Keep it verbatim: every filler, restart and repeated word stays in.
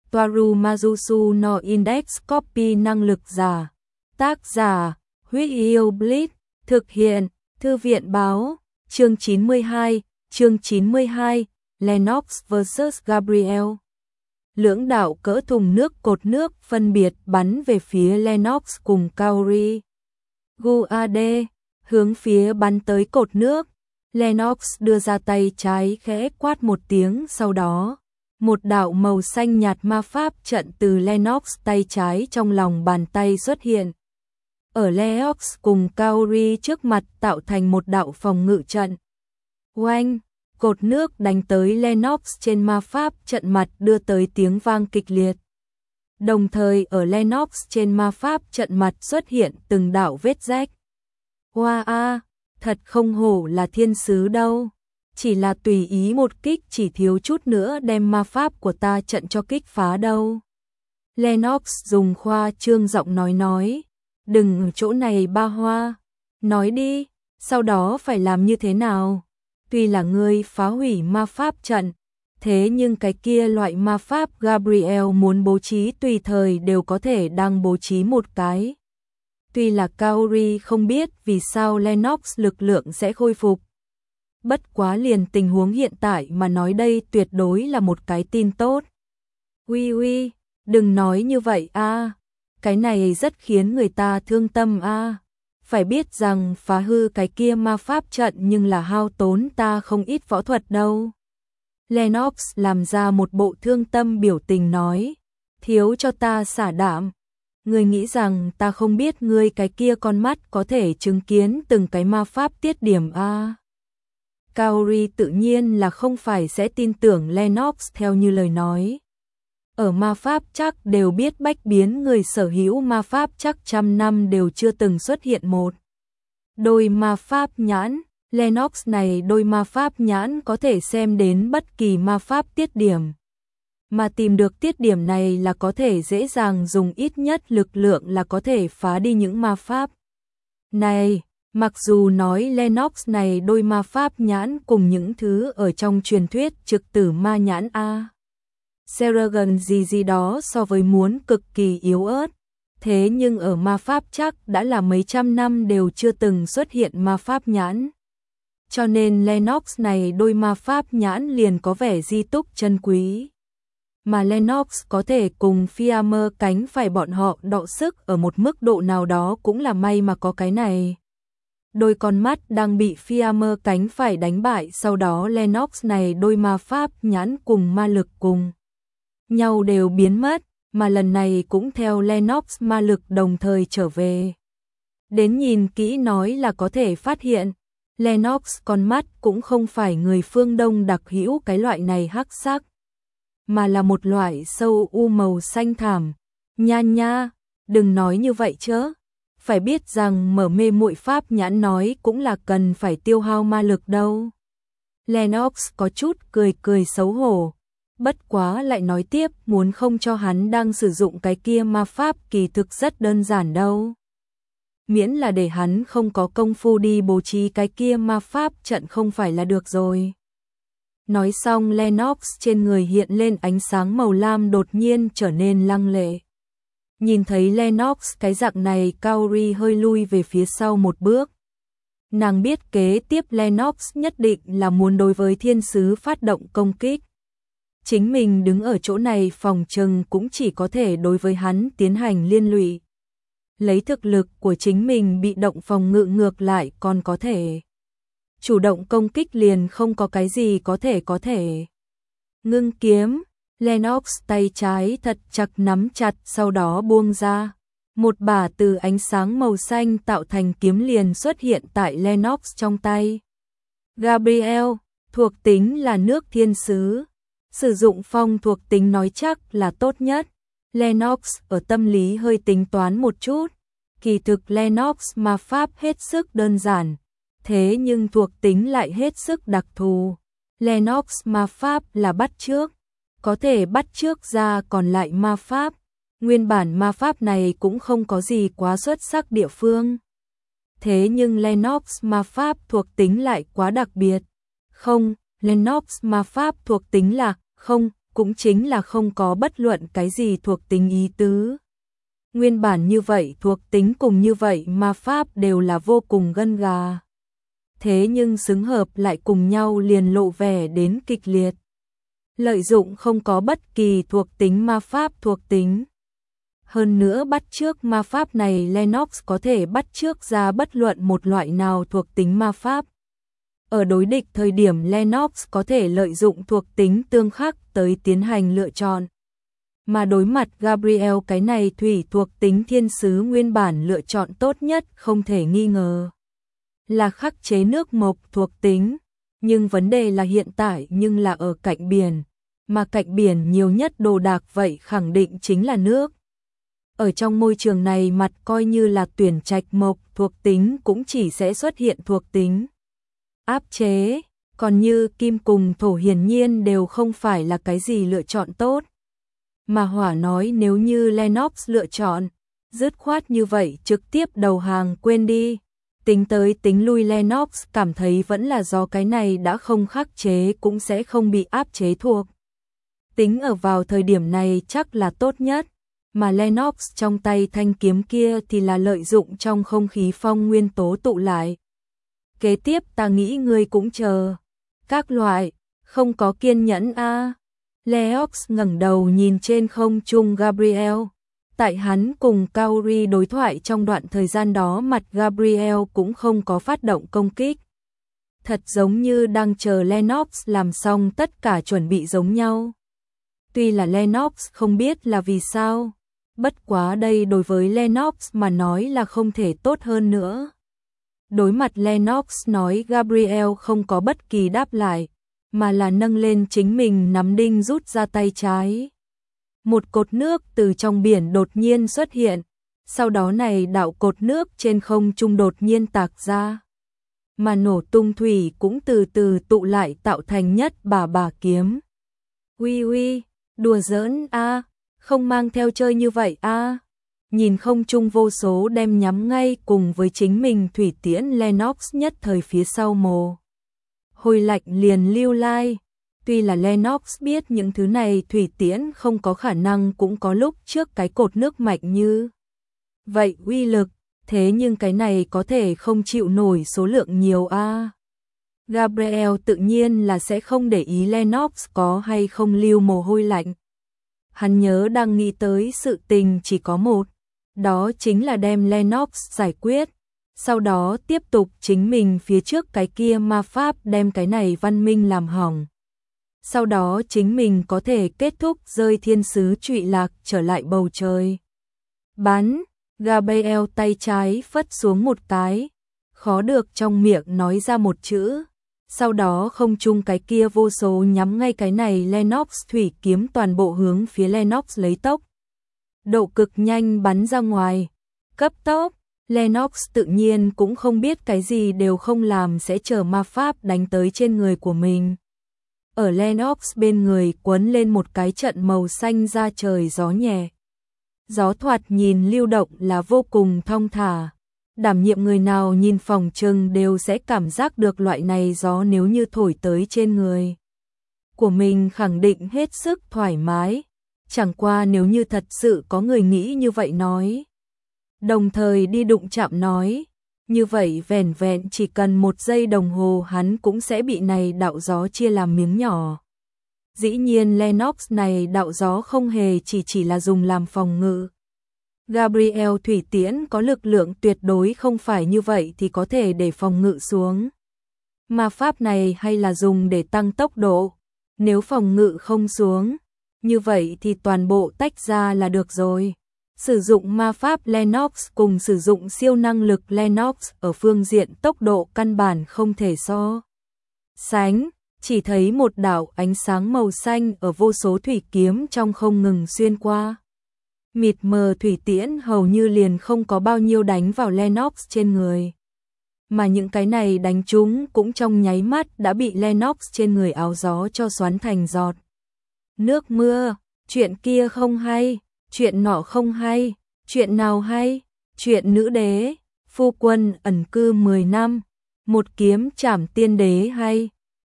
Toaru Majusu no Index Copy năng lực giả. Tác giả, Huyết Yêu Blitz, thực hiện, Thư viện báo, chương chín mươi hai, chương chín mươi hai, Lennox versus Gabriel. Lưỡng đạo cỡ thùng nước cột nước phân biệt bắn về phía Lennox cùng Kaori. Guade, hướng phía bắn tới cột nước. Lennox đưa ra tay trái khẽ quát một tiếng, sau đó một đạo màu xanh nhạt ma pháp trận từ Lennox tay trái trong lòng bàn tay xuất hiện. Ở Lennox cùng Kaori trước mặt tạo thành một đạo phòng ngự trận. Oanh, cột nước đánh tới Lennox trên ma pháp trận mặt đưa tới tiếng vang kịch liệt. Đồng thời ở Lennox trên ma pháp trận mặt xuất hiện từng đạo vết rách. Hoa a, thật không hổ là thiên sứ đâu. Chỉ là tùy ý một kích chỉ thiếu chút nữa đem ma pháp của ta trận cho kích phá đâu. Lennox dùng khoa trương giọng nói nói. Đừng ở chỗ này ba hoa. Nói đi, sau đó phải làm như thế nào? Tuy là ngươi phá hủy ma pháp trận, thế nhưng cái kia loại ma pháp Gabriel muốn bố trí tùy thời đều có thể đang bố trí một cái. Tuy là Kaori không biết vì sao Lennox lực lượng sẽ khôi phục. Bất quá liền tình huống hiện tại mà nói đây tuyệt đối là một cái tin tốt. Uy uy, đừng nói như vậy a, cái này rất khiến người ta thương tâm a. Phải biết rằng phá hư cái kia ma pháp trận nhưng là hao tốn ta không ít võ thuật đâu. Lennox làm ra một bộ thương tâm biểu tình nói, thiếu cho ta xả đảm. Ngươi nghĩ rằng ta không biết ngươi cái kia con mắt có thể chứng kiến từng cái ma pháp tiết điểm a. Kaori tự nhiên là không phải sẽ tin tưởng Lennox theo như lời nói. Ở ma pháp chắc đều biết bách biến người sở hữu ma pháp chắc trăm năm đều chưa từng xuất hiện một đôi ma pháp nhãn. Lennox này đôi ma pháp nhãn có thể xem đến bất kỳ ma pháp tiết điểm. Mà tìm được tiết điểm này là có thể dễ dàng dùng ít nhất lực lượng là có thể phá đi những ma pháp này. Mặc dù nói Lennox này đôi ma pháp nhãn cùng những thứ ở trong truyền thuyết trực tử ma nhãn A. Seragon gì gì đó so với muốn cực kỳ yếu ớt. Thế nhưng ở ma pháp chắc đã là mấy trăm năm đều chưa từng xuất hiện ma pháp nhãn. Cho nên Lennox này đôi ma pháp nhãn liền có vẻ di túc chân quý. Mà Lennox có thể cùng Fiammer cánh phải bọn họ đọ sức ở một mức độ nào đó cũng là may mà có cái này. Đôi con mắt đang bị Fiammer cánh phải đánh bại, sau đó Lennox này đôi ma pháp nhãn cùng ma lực cùng nhau đều biến mất, mà lần này cũng theo Lennox ma lực đồng thời trở về. Đến nhìn kỹ nói là có thể phát hiện, Lennox con mắt cũng không phải người phương Đông đặc hữu cái loại này hắc sắc, mà là một loại sâu u màu xanh thảm. Nha nha, đừng nói như vậy chứ. Phải biết rằng mở mê muội pháp nhãn nói cũng là cần phải tiêu hao ma lực đâu. Lennox có chút cười cười xấu hổ. Bất quá lại nói tiếp, muốn không cho hắn đang sử dụng cái kia ma pháp kỳ thực rất đơn giản đâu. Miễn là để hắn không có công phu đi bố trí cái kia ma pháp trận không phải là được rồi. Nói xong Lennox trên người hiện lên ánh sáng màu lam đột nhiên trở nên lăng lệ. Nhìn thấy Lennox cái dạng này, Kaori hơi lui về phía sau một bước. Nàng biết kế tiếp Lennox nhất định là muốn đối với thiên sứ phát động công kích. Chính mình đứng ở chỗ này phòng trừng cũng chỉ có thể đối với hắn tiến hành liên lụy. Lấy thực lực của chính mình bị động phòng ngự ngược lại còn có thể. Chủ động công kích liền không có cái gì có thể có thể. Ngưng kiếm. Lennox tay trái thật chặt nắm chặt, sau đó buông ra. Một bả từ ánh sáng màu xanh tạo thành kiếm liền xuất hiện tại Lennox trong tay. Gabriel, thuộc tính là nước thiên sứ. Sử dụng phong thuộc tính nói chắc là tốt nhất. Lennox ở tâm lý hơi tính toán một chút. Kỳ thực Lennox ma pháp hết sức đơn giản. Thế nhưng thuộc tính lại hết sức đặc thù. Lennox ma pháp là bắt chước. Có thể bắt chước ra còn lại ma pháp. Nguyên bản ma pháp này cũng không có gì quá xuất sắc địa phương. Thế nhưng Lennox ma pháp thuộc tính lại quá đặc biệt. Không, Lennox ma pháp thuộc tính là không, cũng chính là không có bất luận cái gì thuộc tính ý tứ. Nguyên bản như vậy thuộc tính cùng như vậy ma pháp đều là vô cùng gân gà. Thế nhưng xứng hợp lại cùng nhau liền lộ vẻ đến kịch liệt. Lợi dụng không có bất kỳ thuộc tính ma pháp thuộc tính. Hơn nữa bắt chước ma pháp này Lennox có thể bắt chước ra bất luận một loại nào thuộc tính ma pháp. Ở đối địch thời điểm Lennox có thể lợi dụng thuộc tính tương khắc tới tiến hành lựa chọn. Mà đối mặt Gabriel cái này thủy thuộc tính thiên sứ nguyên bản lựa chọn tốt nhất không thể nghi ngờ là khắc chế nước mộc thuộc tính. Nhưng vấn đề là hiện tại nhưng là ở cạnh biển, mà cạnh biển nhiều nhất đồ đạc vậy khẳng định chính là nước. Ở trong môi trường này mặt coi như là tuyển trạch mộc thuộc tính cũng chỉ sẽ xuất hiện thuộc tính áp chế, còn như kim cùng thổ hiển nhiên đều không phải là cái gì lựa chọn tốt. Mà hỏa nói nếu như Lennox lựa chọn, dứt khoát như vậy trực tiếp đầu hàng quên đi. Tính tới tính lui Lennox cảm thấy vẫn là do cái này đã không khắc chế cũng sẽ không bị áp chế thuộc. Tính ở vào thời điểm này chắc là tốt nhất, mà Lennox trong tay thanh kiếm kia thì là lợi dụng trong không khí phong nguyên tố tụ lại. Kế tiếp ta nghĩ ngươi cũng chờ. Các loại, không có kiên nhẫn a. À. Leox ngẩng đầu nhìn trên không trung Gabriel. Tại hắn cùng Kaori đối thoại trong đoạn thời gian đó mặt Gabriel cũng không có phát động công kích. Thật giống như đang chờ Lennox làm xong tất cả chuẩn bị giống nhau. Tuy là Lennox không biết là vì sao, bất quá đây đối với Lennox mà nói là không thể tốt hơn nữa. Đối mặt Lennox nói Gabriel không có bất kỳ đáp lại, mà là nâng lên chính mình nắm đinh rút ra tay trái. Một cột nước từ trong biển đột nhiên xuất hiện, sau đó này đạo cột nước trên không trung đột nhiên tạc ra. Mà nổ tung thủy cũng từ từ tụ lại tạo thành nhất bà bà kiếm. Uy uy, đùa giỡn a, không mang theo chơi như vậy a. Nhìn không trung vô số đem nhắm ngay cùng với chính mình thủy tiễn Lennox nhất thời phía sau mồ. Hồi lạnh liền lưu lai. Tuy là Lennox biết những thứ này thủy tiễn không có khả năng cũng có lúc trước cái cột nước mạnh như vậy uy lực, thế nhưng cái này có thể không chịu nổi số lượng nhiều a. À. Gabriel tự nhiên là sẽ không để ý Lennox có hay không lưu mồ hôi lạnh. Hắn nhớ đang nghĩ tới sự tình chỉ có một, đó chính là đem Lennox giải quyết, sau đó tiếp tục chính mình phía trước cái kia ma pháp đem cái này văn minh làm hỏng. Sau đó chính mình có thể kết thúc rơi thiên sứ trụy lạc trở lại bầu trời. Bắn, Gabriel tay trái phất xuống một cái, khó được trong miệng nói ra một chữ. Sau đó không chung cái kia vô số nhắm ngay cái này Lennox thủy kiếm toàn bộ hướng phía Lennox lấy tốc. Độ cực nhanh bắn ra ngoài. Cấp tốc, Lennox tự nhiên cũng không biết cái gì đều không làm sẽ chờ ma pháp đánh tới trên người của mình. Ở Lennox bên người quấn lên một cái trận màu xanh da trời gió nhẹ. Gió thoạt nhìn lưu động là vô cùng thong thả. Đảm nhiệm người nào nhìn phòng trừng đều sẽ cảm giác được loại này gió nếu như thổi tới trên người của mình khẳng định hết sức thoải mái. Chẳng qua nếu như thật sự có người nghĩ như vậy nói, đồng thời đi đụng chạm nói, như vậy vẻn vẹn chỉ cần một giây đồng hồ hắn cũng sẽ bị này đạo gió chia làm miếng nhỏ. Dĩ nhiên Lennox này đạo gió không hề chỉ chỉ là dùng làm phòng ngự. Gabriel thủy tiễn có lực lượng tuyệt đối không phải như vậy thì có thể để phòng ngự xuống. Ma pháp này hay là dùng để tăng tốc độ, nếu phòng ngự không xuống, như vậy thì toàn bộ tách ra là được rồi. Sử dụng ma pháp Lennox cùng sử dụng siêu năng lực Lennox ở phương diện tốc độ căn bản không thể so sánh, chỉ thấy một đạo ánh sáng màu xanh ở vô số thủy kiếm trong không ngừng xuyên qua. Mịt mờ thủy tiễn hầu như liền không có bao nhiêu đánh vào Lennox trên người. Mà những cái này đánh chúng cũng trong nháy mắt đã bị Lennox trên người áo gió cho xoắn thành giọt. Nước mưa, chuyện kia không hay, chuyện nọ không hay, chuyện nào hay, chuyện nữ đế, phu quân ẩn cư mười năm, một kiếm trảm tiên đế hay.